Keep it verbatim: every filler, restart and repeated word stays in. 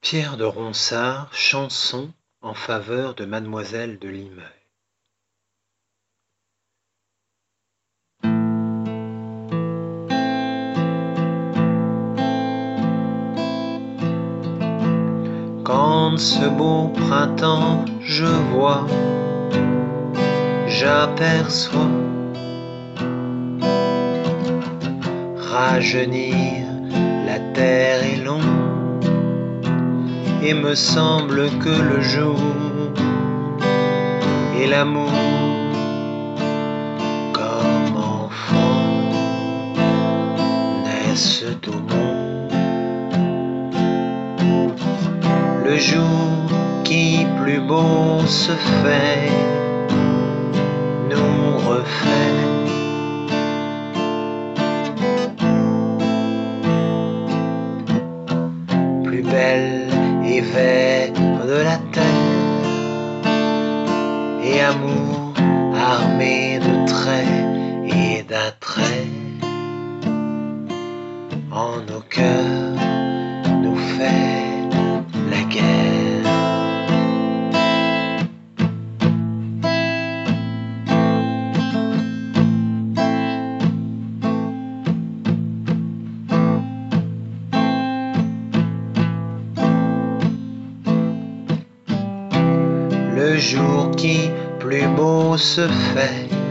Pierre de Ronsard, chanson en faveur de Mademoiselle de Limeuil. Quand ce beau printemps je vois, j'aperçois rajeunir la terre et l'ombre, et me semble que le jour et l'amour comme enfants naissent au monde. Le jour qui plus beau se fait nous refait. Plus belle et vert de la terre, et amour armé de traits et d'attraits en nos cœurs nous fait la guerre. Le jour qui plus beau se fait